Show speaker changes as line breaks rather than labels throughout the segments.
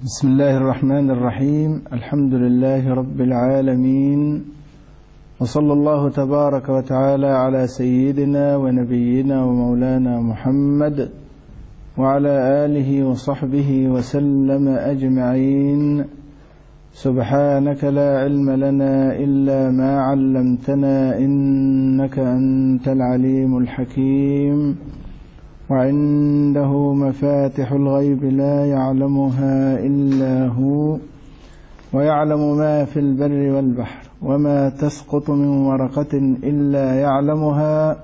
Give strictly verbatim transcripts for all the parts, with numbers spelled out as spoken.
بسم الله الرحمن الرحيم. الحمد لله رب العالمين، وصلى الله تبارك وتعالى على سيدنا ونبينا ومولانا محمد وعلى آله وصحبه وسلم أجمعين. سبحانك لا علم لنا إلا ما علمتنا إنك أنت العليم الحكيم. وعنده مفاتح الغيب لا يعلمها إلا هو، ويعلم ما في البر والبحر، وما تسقط من ورقة إلا يعلمها،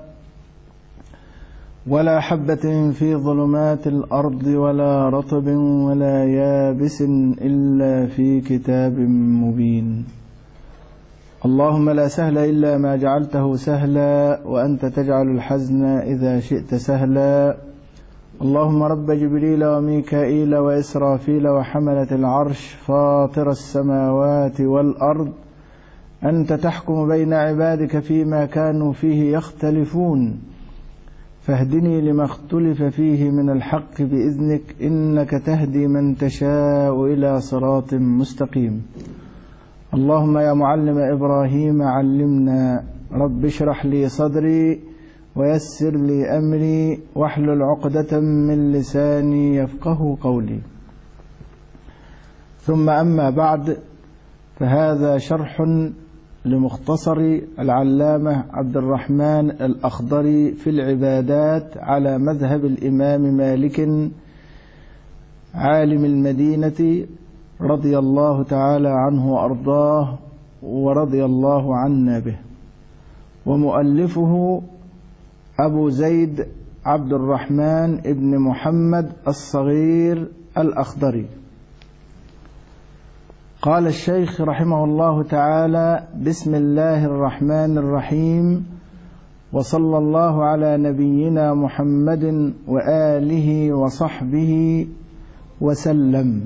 ولا حبة في ظلمات الأرض ولا رطب ولا يابس إلا في كتاب مبين. اللهم لا سهل إلا ما جعلته سهلا، وأنت تجعل الحزن إذا شئت سهلا. اللهم رب جبريل وميكائيل وإسرافيل وحملة العرش، فاطر السماوات والأرض، أنت تحكم بين عبادك فيما كانوا فيه يختلفون، فاهدني لما اختلف فيه من الحق بإذنك، إنك تهدي من تشاء إلى صراط مستقيم. اللهم يا معلم إبراهيم علمنا. رب اشرح لي صدري ويسر لي أمري واحلل عقدة من لساني يفقه قولي. ثم أما بعد، فهذا شرح لمختصر العلامة عبد الرحمن الأخضري في العبادات على مذهب الإمام مالك عالم المدينة رضي الله تعالى عنه وأرضاه، ورضي الله عنا به. ومؤلفه أبو زيد عبد الرحمن ابن محمد الصغير الأخضري. قال الشيخ رحمه الله تعالى: بسم الله الرحمن الرحيم، وصلى الله على نبينا محمد وآله وصحبه وسلم.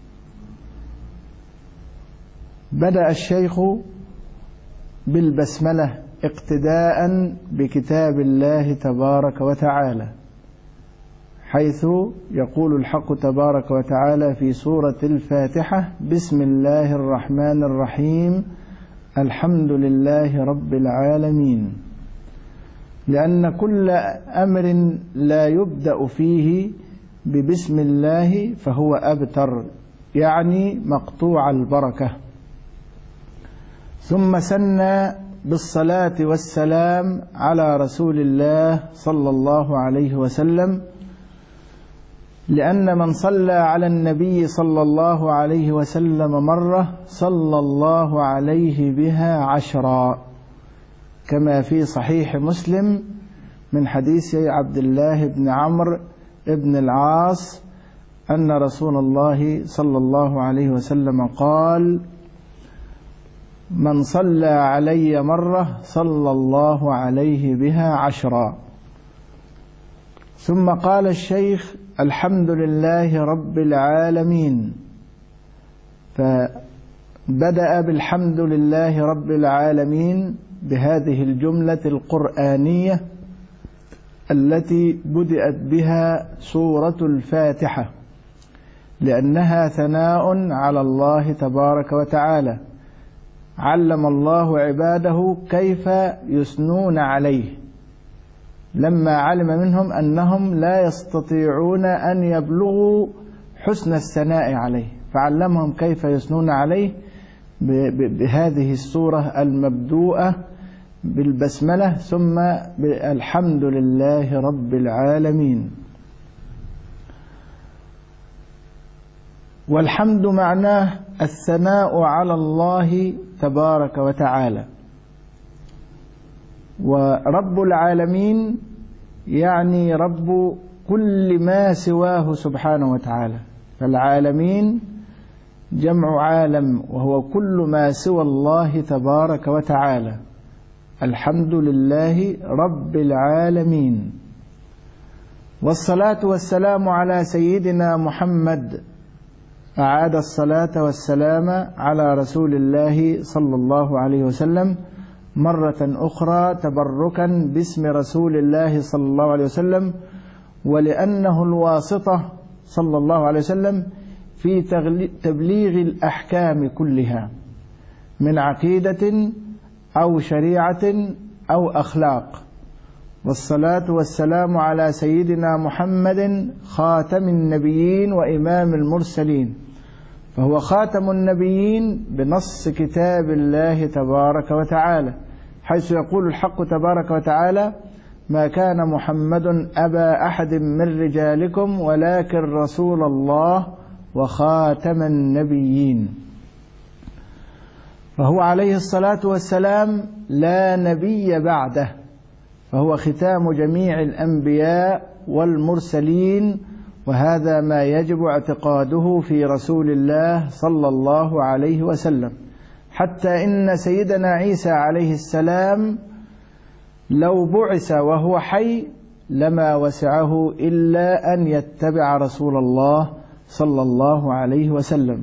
بدأ الشيخ بالبسملة اقتداء بكتاب الله تبارك وتعالى، حيث يقول الحق تبارك وتعالى في سورة الفاتحة: بسم الله الرحمن الرحيم، الحمد لله رب العالمين. لأن كل أمر لا يبدأ فيه ببسم الله فهو أبتر، يعني مقطوع البركة. ثم سنى بالصلاة والسلام على رسول الله صلى الله عليه وسلم، لأن من صلى على النبي صلى الله عليه وسلم مرة صلى الله عليه بها عشرا، كما في صحيح مسلم من حديث عبد الله بن عمرو بن العاص أن رسول الله صلى الله عليه وسلم قال: من صلى علي مرة صلى الله عليه بها عشرا. ثم قال الشيخ: الحمد لله رب العالمين. فبدأ بالحمد لله رب العالمين بهذه الجملة القرآنية التي بدأت بها سورة الفاتحة، لأنها ثناء على الله تبارك وتعالى. علم الله عباده كيف يثنون عليه، لما علم منهم أنهم لا يستطيعون أن يبلغوا حسن الثناء عليه، فعلمهم كيف يثنون عليه بهذه السورة المبدوءة بالبسملة، ثم بالحمد لله رب العالمين. والحمد معناه الثناء على الله تبارك وتعالى. ورب العالمين يعني رب كل ما سواه سبحانه وتعالى، فالعالمين جمع عالم، وهو كل ما سوى الله تبارك وتعالى. الحمد لله رب العالمين. والصلاة والسلام على سيدنا محمد. أعاد الصلاة والسلام على رسول الله صلى الله عليه وسلم مرة أخرى تبركا باسم رسول الله صلى الله عليه وسلم، ولأنه الواسطة صلى الله عليه وسلم في تبليغ الأحكام كلها من عقيدة أو شريعة أو أخلاق. والصلاة والسلام على سيدنا محمد خاتم النبيين وإمام المرسلين، فهو خاتم النبيين بنص كتاب الله تبارك وتعالى، حيث يقول الحق تبارك وتعالى: ما كان محمد أبا أحد من رجالكم ولكن رسول الله وخاتم النبيين. فهو عليه الصلاة والسلام لا نبي بعده، فهو ختام جميع الأنبياء والمرسلين، وهذا ما يجب اعتقاده في رسول الله صلى الله عليه وسلم، حتى إن سيدنا عيسى عليه السلام لو بعث وهو حي لما وسعه إلا أن يتبع رسول الله صلى الله عليه وسلم.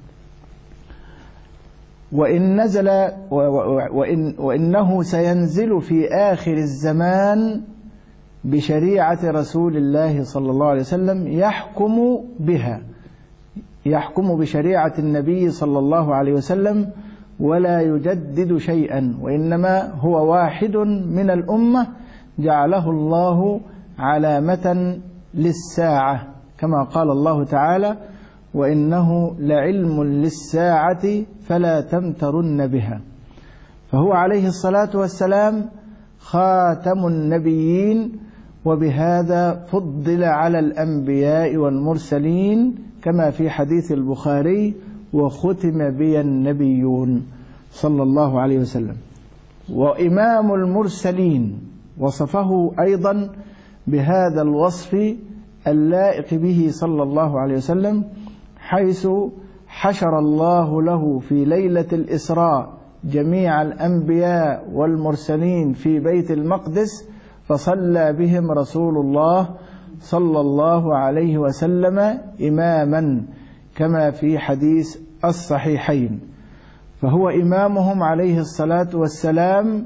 وإن نزل وإن وإنه سينزل في آخر الزمان بشريعة رسول الله صلى الله عليه وسلم يحكم بها، يحكم بشريعة النبي صلى الله عليه وسلم ولا يجدد شيئا، وإنما هو واحد من الأمة جعله الله علامة للساعة، كما قال الله تعالى: وإنه لعلم للساعة فلا تمترن بها. فهو عليه الصلاة والسلام خاتم النبيين، وبهذا فضل على الأنبياء والمرسلين، كما في حديث البخاري: وختم بي النبيون صلى الله عليه وسلم. وإمام المرسلين وصفه أيضا بهذا الوصف اللائق به صلى الله عليه وسلم، حيث حشر الله له في ليلة الإسراء جميع الأنبياء والمرسلين في بيت المقدس، فصلى بهم رسول الله صلى الله عليه وسلم إماما، كما في حديث الصحيحين. فهو إمامهم عليه الصلاة والسلام،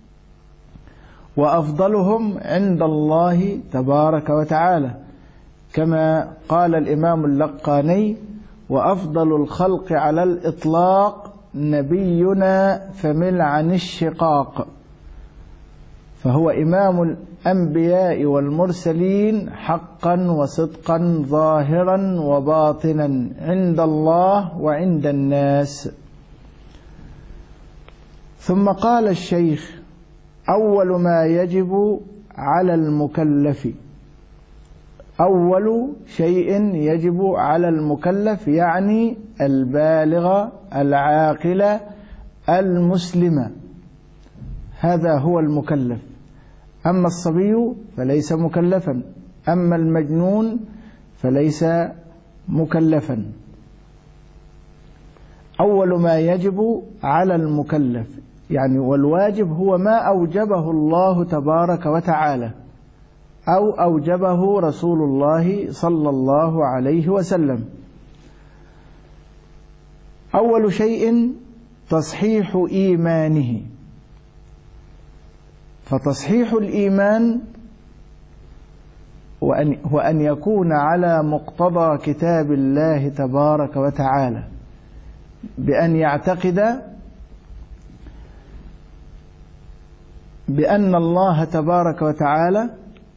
وأفضلهم عند الله تبارك وتعالى، كما قال الإمام اللقاني: وأفضل الخلق على الإطلاق نبينا فمل عن الشقاق. فهو إمام الأنبياء والمرسلين حقا وصدقا، ظاهرا وباطنا، عند الله وعند الناس. ثم قال الشيخ: أول ما يجب على المكلف، أول شيء يجب على المكلف يعني البالغ العاقل المسلم، هذا هو المكلف. أما الصبي فليس مكلفا، أما المجنون فليس مكلفا. أول ما يجب على المكلف يعني، والواجب هو ما أوجبه الله تبارك وتعالى أو أوجبه رسول الله صلى الله عليه وسلم. أول شيء تصحيح إيمانه، فتصحيح الإيمان هو أن يكون على مقتضى كتاب الله تبارك وتعالى، بأن يعتقد بأن الله تبارك وتعالى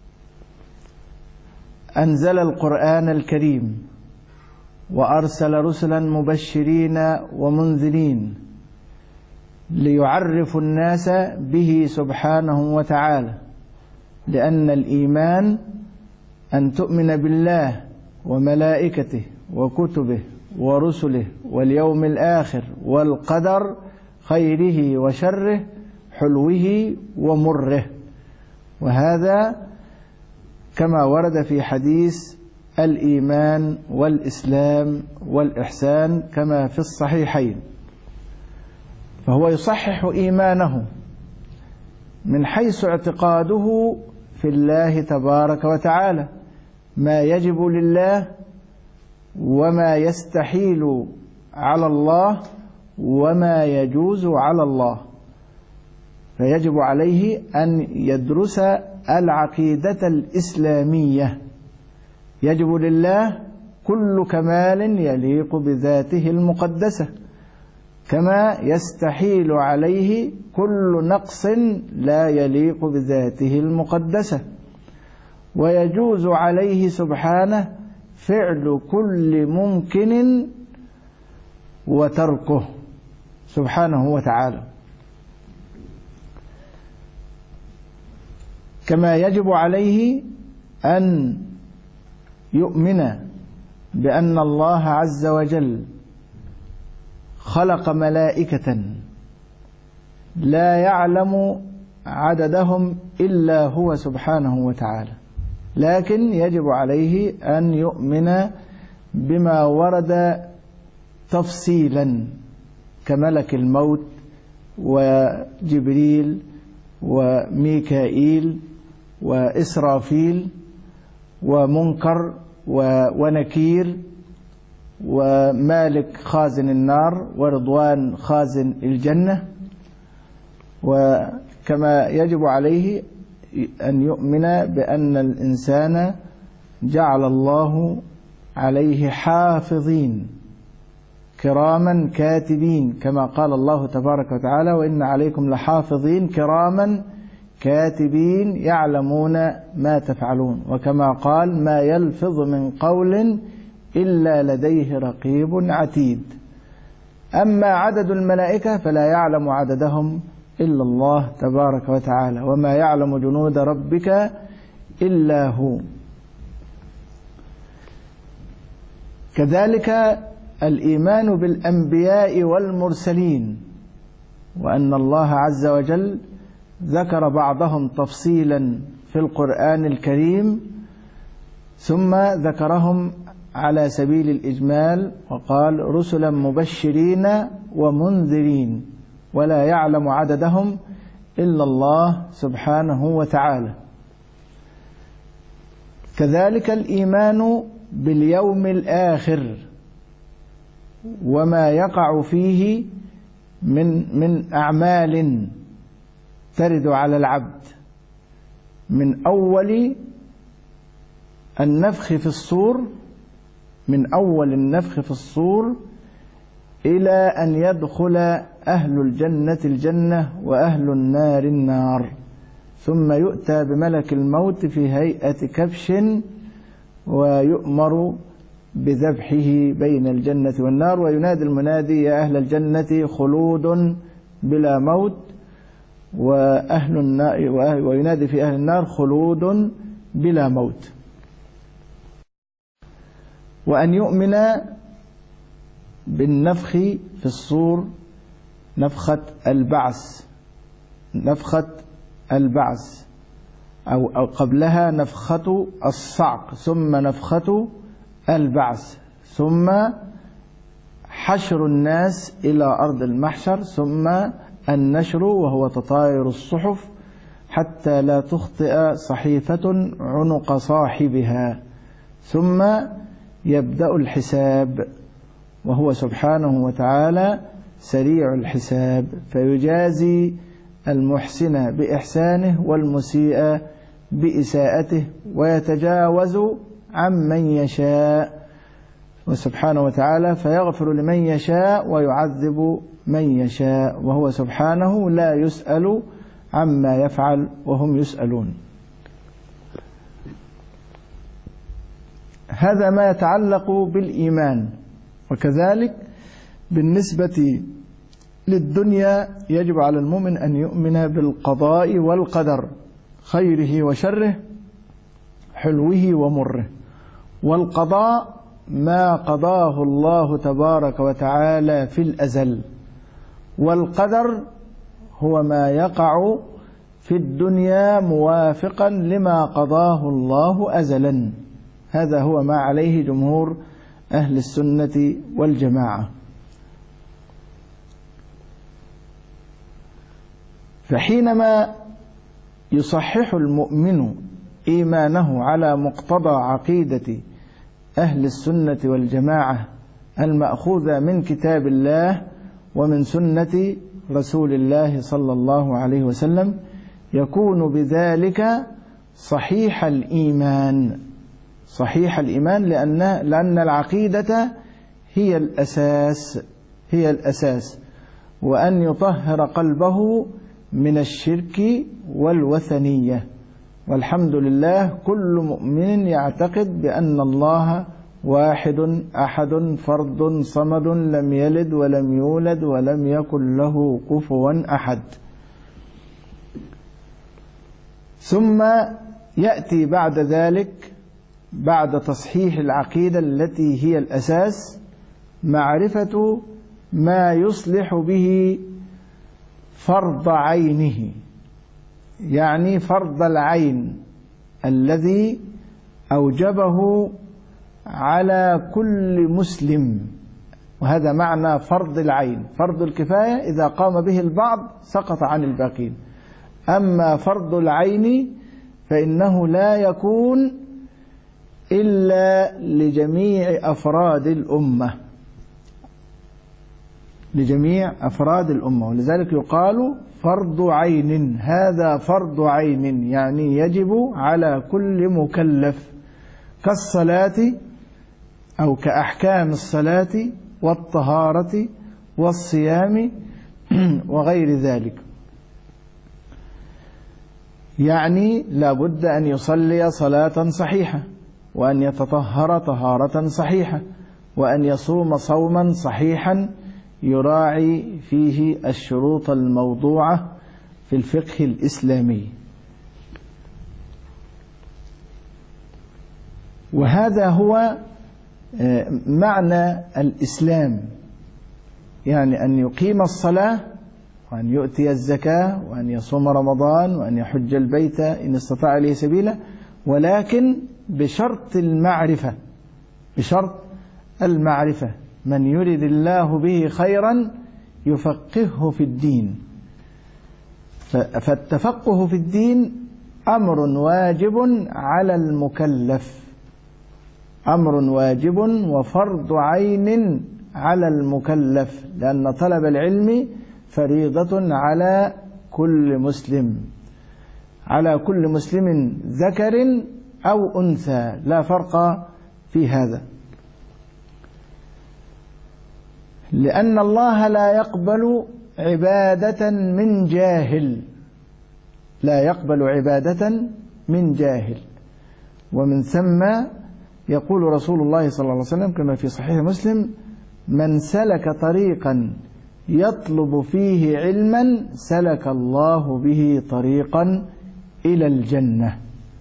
أنزل القرآن الكريم، وأرسل رسلا مبشرين ومنذرين ليعرفوا الناس به سبحانه وتعالى، لأن الإيمان أن تؤمن بالله وملائكته وكتبه ورسله واليوم الآخر والقدر خيره وشره، حلوه ومره. وهذا كما ورد في حديث الإيمان والإسلام والإحسان كما في الصحيحين. فهو يصحح إيمانه من حيث اعتقاده في الله تبارك وتعالى، ما يجب لله وما يستحيل على الله وما يجوز على الله. فيجب عليه أن يدرس العقيدة الإسلامية، يجب لله كل كمال يليق بذاته المقدسة، كما يستحيل عليه كل نقص لا يليق بذاته المقدسة، ويجوز عليه سبحانه فعل كل ممكن وتركه سبحانه وتعالى. كما يجب عليه أن يؤمن بأن الله عز وجل خلق ملائكة لا يعلم عددهم إلا هو سبحانه وتعالى، لكن يجب عليه أن يؤمن بما ورد تفصيلا كملك الموت وجبريل وميكائيل وإسرافيل ومنكر ونكير ومالك خازن النار ورضوان خازن الجنة. وكما يجب عليه أن يؤمن بأن الإنسان جعل الله عليه حافظين كراما كاتبين، كما قال الله تبارك وتعالى: وإن عليكم لحافظين كراما كاتبين يعلمون ما تفعلون. وكما قال: ما يلفظ من قول إلا لديه رقيب عتيد. أما عدد الملائكة فلا يعلم عددهم إلا الله تبارك وتعالى، وما يعلم جنود ربك إلا هو. كذلك الإيمان بالأنبياء والمرسلين، وأن الله عز وجل ذكر بعضهم تفصيلا في القرآن الكريم، ثم ذكرهم على سبيل الإجمال وقال: رسلا مبشرين ومنذرين، ولا يعلم عددهم إلا الله سبحانه وتعالى. كذلك الإيمان باليوم الآخر وما يقع فيه من من أعمال ترد على العبد، من أول النفخ في الصور من أول النفخ في الصور إلى أن يدخل أهل الجنة الجنة وأهل النار النار، ثم يؤتى بملك الموت في هيئة كبش ويؤمر بذبحه بين الجنة والنار، وينادي المنادي: يا أهل الجنة خلود بلا موت، وأهل النار وينادي في أهل النار خلود بلا موت. وأن يؤمن بالنفخ في الصور، نفخة البعث نفخة البعث أو, أو قبلها نفخة الصعق، ثم نفخة البعث، ثم حشر الناس إلى أرض المحشر، ثم النشر وهو تطاير الصحف حتى لا تخطئ صحيفة عنق صاحبها، ثم يبدأ الحساب، وهو سبحانه وتعالى سريع الحساب، فيجازي المحسن بإحسانه والمسيء بإساءته، ويتجاوز عمن يشاء وسبحانه وتعالى، فيغفر لمن يشاء ويعذب من يشاء، وهو سبحانه لا يسأل عما يفعل وهم يسألون. هذا ما يتعلق بالإيمان. وكذلك بالنسبة للدنيا يجب على المؤمن أن يؤمن بالقضاء والقدر، خيره وشره، حلوه ومره. والقضاء ما قضاه الله تبارك وتعالى في الأزل، والقدر هو ما يقع في الدنيا موافقا لما قضاه الله أزلا. هذا هو ما عليه جمهور أهل السنة والجماعة. فحينما يصحح المؤمن إيمانه على مقتضى عقيدة أهل السنة والجماعة المأخوذة من كتاب الله ومن سنة رسول الله صلى الله عليه وسلم، يكون بذلك صحيح الإيمان، صحيح الإيمان، لأن لأن العقيدة هي الأساس هي الأساس وأن يطهر قلبه من الشرك والوثنية. والحمد لله كل مؤمن يعتقد بأن الله واحد أحد فرد صمد لم يلد ولم يولد ولم يكن له كفوا أحد. ثم يأتي بعد ذلك بعد تصحيح العقيدة التي هي الأساس معرفة ما يصلح به فرض عينه، يعني فرض العين الذي أوجبه على كل مسلم. وهذا معنى فرض العين. فرض الكفاية إذا قام به البعض سقط عن الباقين، أما فرض العين فإنه لا يكون إلا لجميع أفراد الأمة لجميع أفراد الأمة ولذلك يقال فرض عين. هذا فرض عين يعني يجب على كل مكلف، كالصلاة أو كأحكام الصلاة والطهارة والصيام وغير ذلك. يعني لا بد أن يصلي صلاة صحيحة، وأن يتطهر طهارة صحيحة، وأن يصوم صوما صحيحا يراعي فيه الشروط الموضوعة في الفقه الإسلامي. وهذا هو معنى الإسلام، يعني أن يقيم الصلاة وأن يؤتي الزكاة وأن يصوم رمضان وأن يحج البيت إن استطاع إليه سبيلا، ولكن بشرط المعرفة بشرط المعرفة من يرد الله به خيرا يفقهه في الدين. فالتفقه في الدين أمر واجب على المكلف، أمر واجب وفرض عين على المكلف، لأن طلب العلم فريضة على كل مسلم على كل مسلم ذكر أو أنثى، لا فرق في هذا، لأن الله لا يقبل عبادة من جاهل لا يقبل عبادة من جاهل. ومن ثم يقول رسول الله صلى الله عليه وسلم كما في صحيح مسلم: من سلك طريقا يطلب فيه علما سلك الله به طريقا إلى الجنة.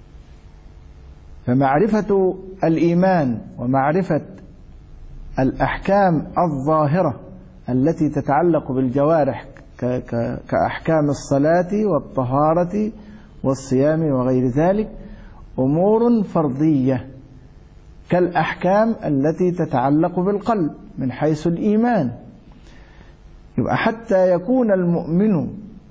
فمعرفة الإيمان ومعرفة الأحكام الظاهرة التي تتعلق بالجوارح كأحكام الصلاة والطهارة والصيام وغير ذلك أمور فرضية، كالأحكام التي تتعلق بالقلب من حيث الإيمان. يبقى حتى يكون المؤمن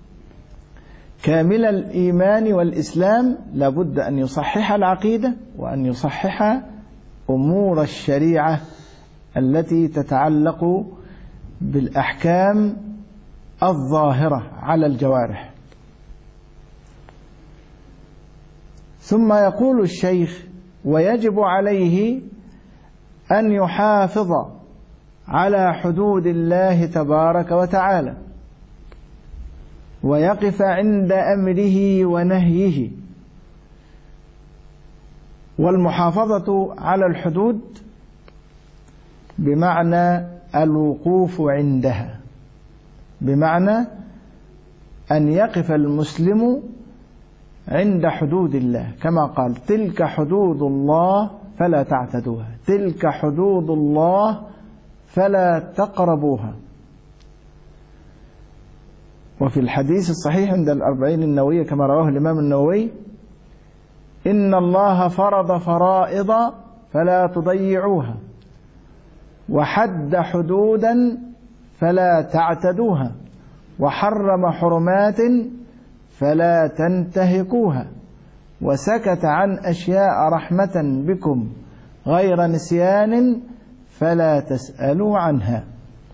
كامل الإيمان والإسلام لابد أن يصحح العقيدة وأن يصحح أمور الشريعة التي تتعلق بالأحكام الظاهرة على الجوارح. ثم يقول الشيخ: ويجب عليه أن يحافظ على حدود الله تبارك وتعالى، ويقف عند أمره ونهيه. والمحافظة على الحدود بمعنى الوقوف عندها، بمعنى أن يقف المسلم عند حدود الله، كما قال: تلك حدود الله فلا تعتدوها، تلك حدود الله فلا تقربوها. وفي الحديث الصحيح عند الأربعين النووية كما رواه الإمام النووي: إن الله فرض فرائض فلا تضيعوها، وحد حدودا فلا تعتدوها، وحرم حرمات فلا تنتهكوها، وسكت عن أشياء رحمة بكم غير نسيان فلا تسألوا عنها.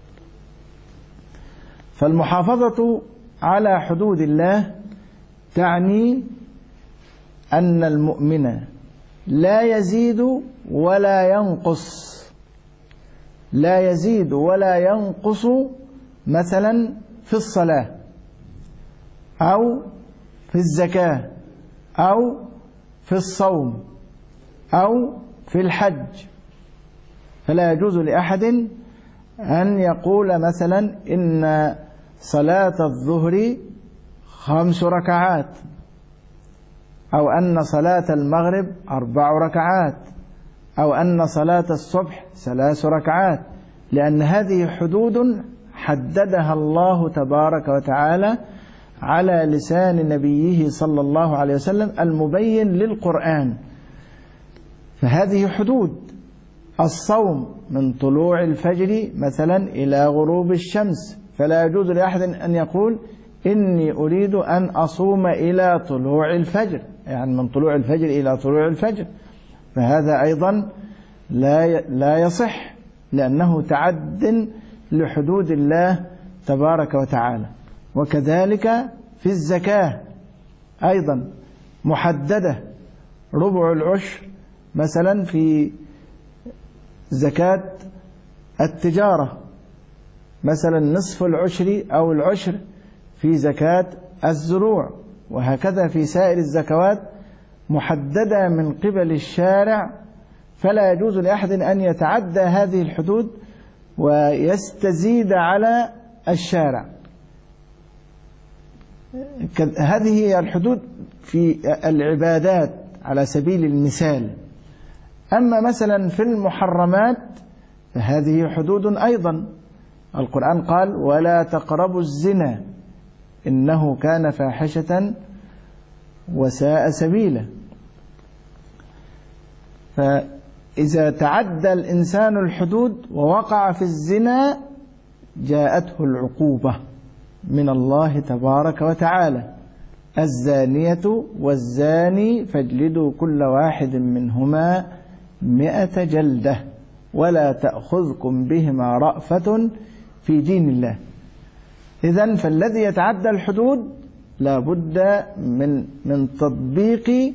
فالمحافظة على حدود الله تعني أن المؤمن لا يزيد ولا ينقص، لا يزيد ولا ينقص مثلا في الصلاة أو في الزكاة أو في الصوم أو في الحج. فلا يجوز لأحد أن يقول مثلا إن صلاة الظهر خمس ركعات، أو أن صلاة المغرب أربع ركعات، أو أن صلاة الصبح ثلاث ركعات، لأن هذه حدود حددها الله تبارك وتعالى على لسان نبيه صلى الله عليه وسلم المبين للقرآن. فهذه حدود. الصوم من طلوع الفجر مثلا إلى غروب الشمس، فلا يجوز لأحد أن يقول إني أريد أن أصوم إلى طلوع الفجر، يعني من طلوع الفجر إلى طلوع الفجر، فهذا أيضا لا لا يصح، لأنه تعد لحدود الله تبارك وتعالى. وكذلك في الزكاة أيضا محددة، ربع العشر مثلا في زكاة التجارة، مثلا نصف العشر أو العشر في زكاة الزروع، وهكذا في سائر الزكوات محددة من قبل الشارع. فلا يجوز لأحد أن يتعدى هذه الحدود ويستزيد على الشارع. هذه هي الحدود في العبادات على سبيل المثال. أما مثلا في المحرمات فهذه حدود أيضا. القرآن قال ولا تقربوا الزنا إنه كان فاحشة وساء سبيلا. فإذا تعدى الإنسان الحدود ووقع في الزنا جاءته العقوبة من الله تبارك وتعالى: الزانية والزاني فاجلدوا كل واحد منهما مئة جلدة ولا تأخذكم بهما رأفة في دين الله. إذن فالذي يتعدى الحدود لا بد من من تطبيق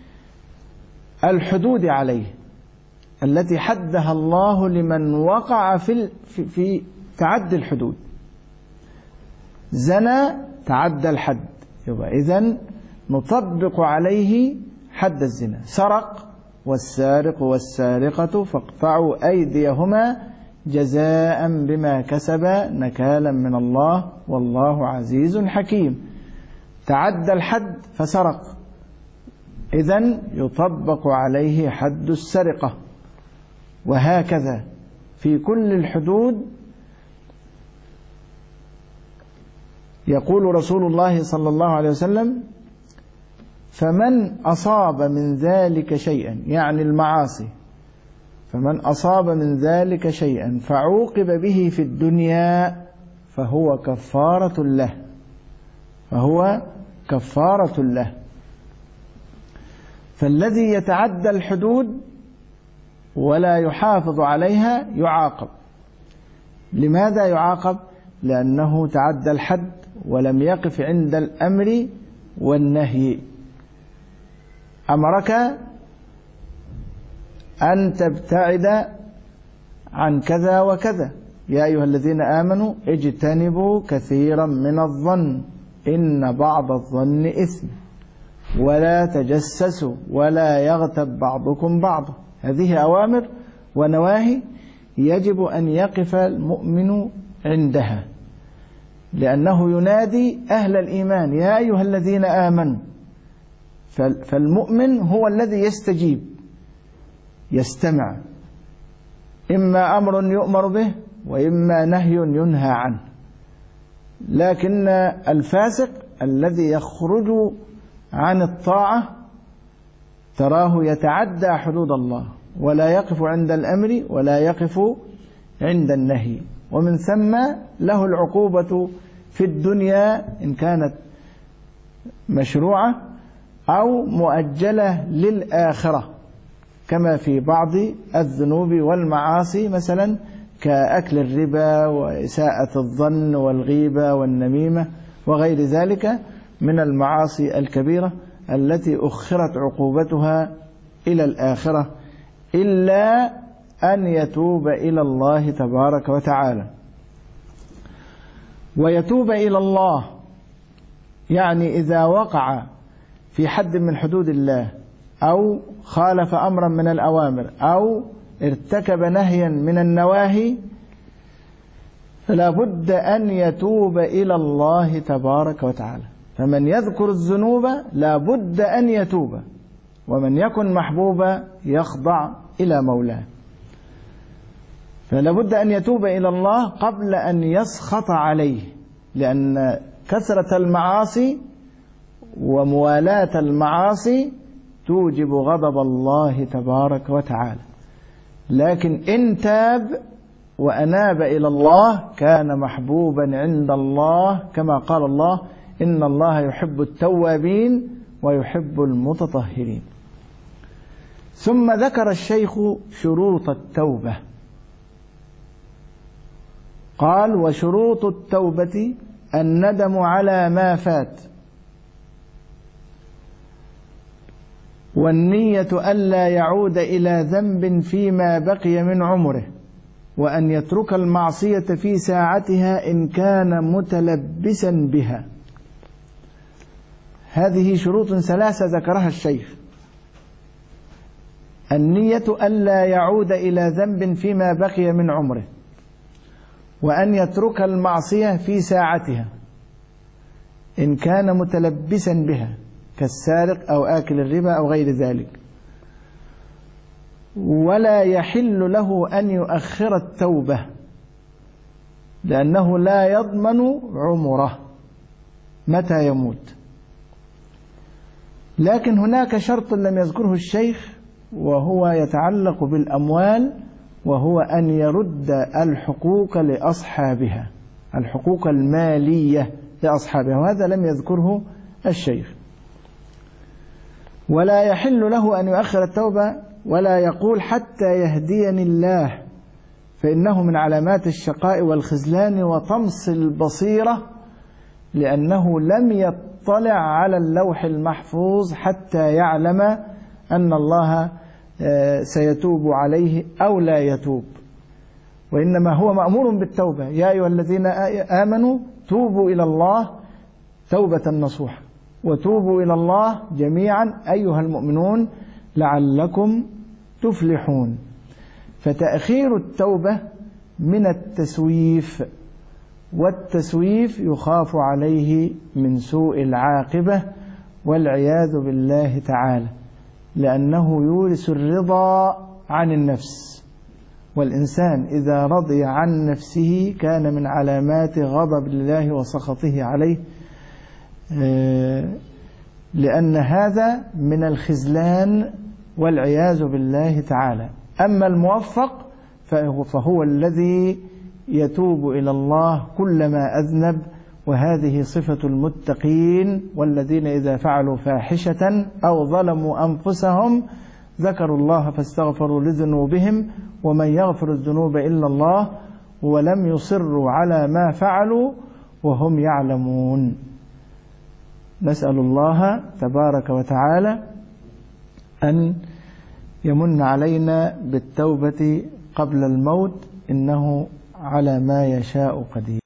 الحدود عليه التي حدها الله لمن وقع في في, في تعدي الحدود. زنى تعدى الحد، يبقى إذن نطبق عليه حد الزنا. سرق: والسارق والسارقة فاقطعوا أيديهما جزاء بما كسبا نكالا من الله والله عزيز حكيم. تعدى الحد فسرق، إذن يطبق عليه حد السرقة. وهكذا في كل الحدود. يقول رسول الله صلى الله عليه وسلم: فمن أصاب من ذلك شيئا، يعني المعاصي، فمن أصاب من ذلك شيئا فعوقب به في الدنيا فهو كفارة له، فهو كفارة له. فالذي يتعدى الحدود ولا يحافظ عليها يعاقب. لماذا يعاقب؟ لأنه تعدى الحد ولم يقف عند الأمر والنهي. أمرك أن تبتعد عن كذا وكذا: يا أيها الذين آمنوا اجتنبوا كثيرا من الظن إن بعض الظن إثم ولا تجسسوا ولا يغتب بعضكم بعضا. هذه أوامر ونواهي يجب أن يقف المؤمن عندها، لأنه ينادي أهل الإيمان: يا أيها الذين آمنوا. فالمؤمن هو الذي يستجيب، يستمع، إما أمر يؤمر به وإما نهي ينهى عنه. لكن الفاسق الذي يخرج عن الطاعة تراه يتعدى حدود الله ولا يقف عند الأمر ولا يقف عند النهي، ومن ثم له العقوبة في الدنيا إن كانت مشروعة أو مؤجلة للآخرة، كما في بعض الذنوب والمعاصي مثلا كأكل الربا وإساءة الظن والغيبة والنميمة وغير ذلك من المعاصي الكبيرة التي أخرت عقوبتها إلى الآخرة إلا أن يتوب إلى الله تبارك وتعالى. ويتوب إلى الله يعني إذا وقع في حد من حدود الله أو خالف أمرا من الأوامر أو ارتكب نهيا من النواهي فلا بد أن يتوب إلى الله تبارك وتعالى. فمن يذكر الذنوب لا بد أن يتوب، ومن يكن محبوبا يخضع إلى مولاه. فلا بد أن يتوب إلى الله قبل أن يسخط عليه، لأن كثرة المعاصي وموالاة المعاصي توجب غضب الله تبارك وتعالى. لكن إن تاب وأناب إلى الله كان محبوبا عند الله، كما قال الله: إن الله يحب التوابين ويحب المتطهرين. ثم ذكر الشيخ شروط التوبة، قال: وشروط التوبة الندم على ما فات، والنية ألا يعود إلى ذنب فيما بقي من عمره، وأن يترك المعصية في ساعتها إن كان متلبسا بها. هذه شروط ثلاثة ذكرها الشيخ: النية ألا يعود إلى ذنب فيما بقي من عمره، وأن يترك المعصية في ساعتها إن كان متلبسا بها كالسارق أو آكل الربا أو غير ذلك، ولا يحل له أن يؤخر التوبة لأنه لا يضمن عمره متى يموت. لكن هناك شرط لم يذكره الشيخ وهو يتعلق بالأموال، وهو أن يرد الحقوق لأصحابها، الحقوق المالية لأصحابها، وهذا لم يذكره الشيخ. ولا يحل له أن يؤخر التوبة ولا يقول حتى يهديني الله، فإنه من علامات الشقاء والخذلان وطمس البصيرة، لأنه لم يطلع على اللوح المحفوظ حتى يعلم أن الله سيتوب عليه أو لا يتوب، وإنما هو مأمور بالتوبة: يا أيها الذين آمنوا توبوا إلى الله توبة نصوحا، وتوبوا إلى الله جميعا أيها المؤمنون لعلكم تفلحون. فتأخير التوبة من التسويف، والتسويف يخاف عليه من سوء العاقبة والعياذ بالله تعالى، لأنه يورث الرضا عن النفس، والإنسان إذا رضي عن نفسه كان من علامات غضب الله وسخطه عليه، لأن هذا من الخذلان والعياذ بالله تعالى. أما الموفق فهو الذي يتوب إلى الله كلما أذنب، وهذه صفة المتقين: والذين إذا فعلوا فاحشة أو ظلموا أنفسهم ذكروا الله فاستغفروا لذنوبهم ومن يغفر الذنوب إلا الله ولم يصروا على ما فعلوا وهم يعلمون. نسأل الله تبارك وتعالى أن يمن علينا بالتوبة قبل الموت، إنه على ما يشاء قدير.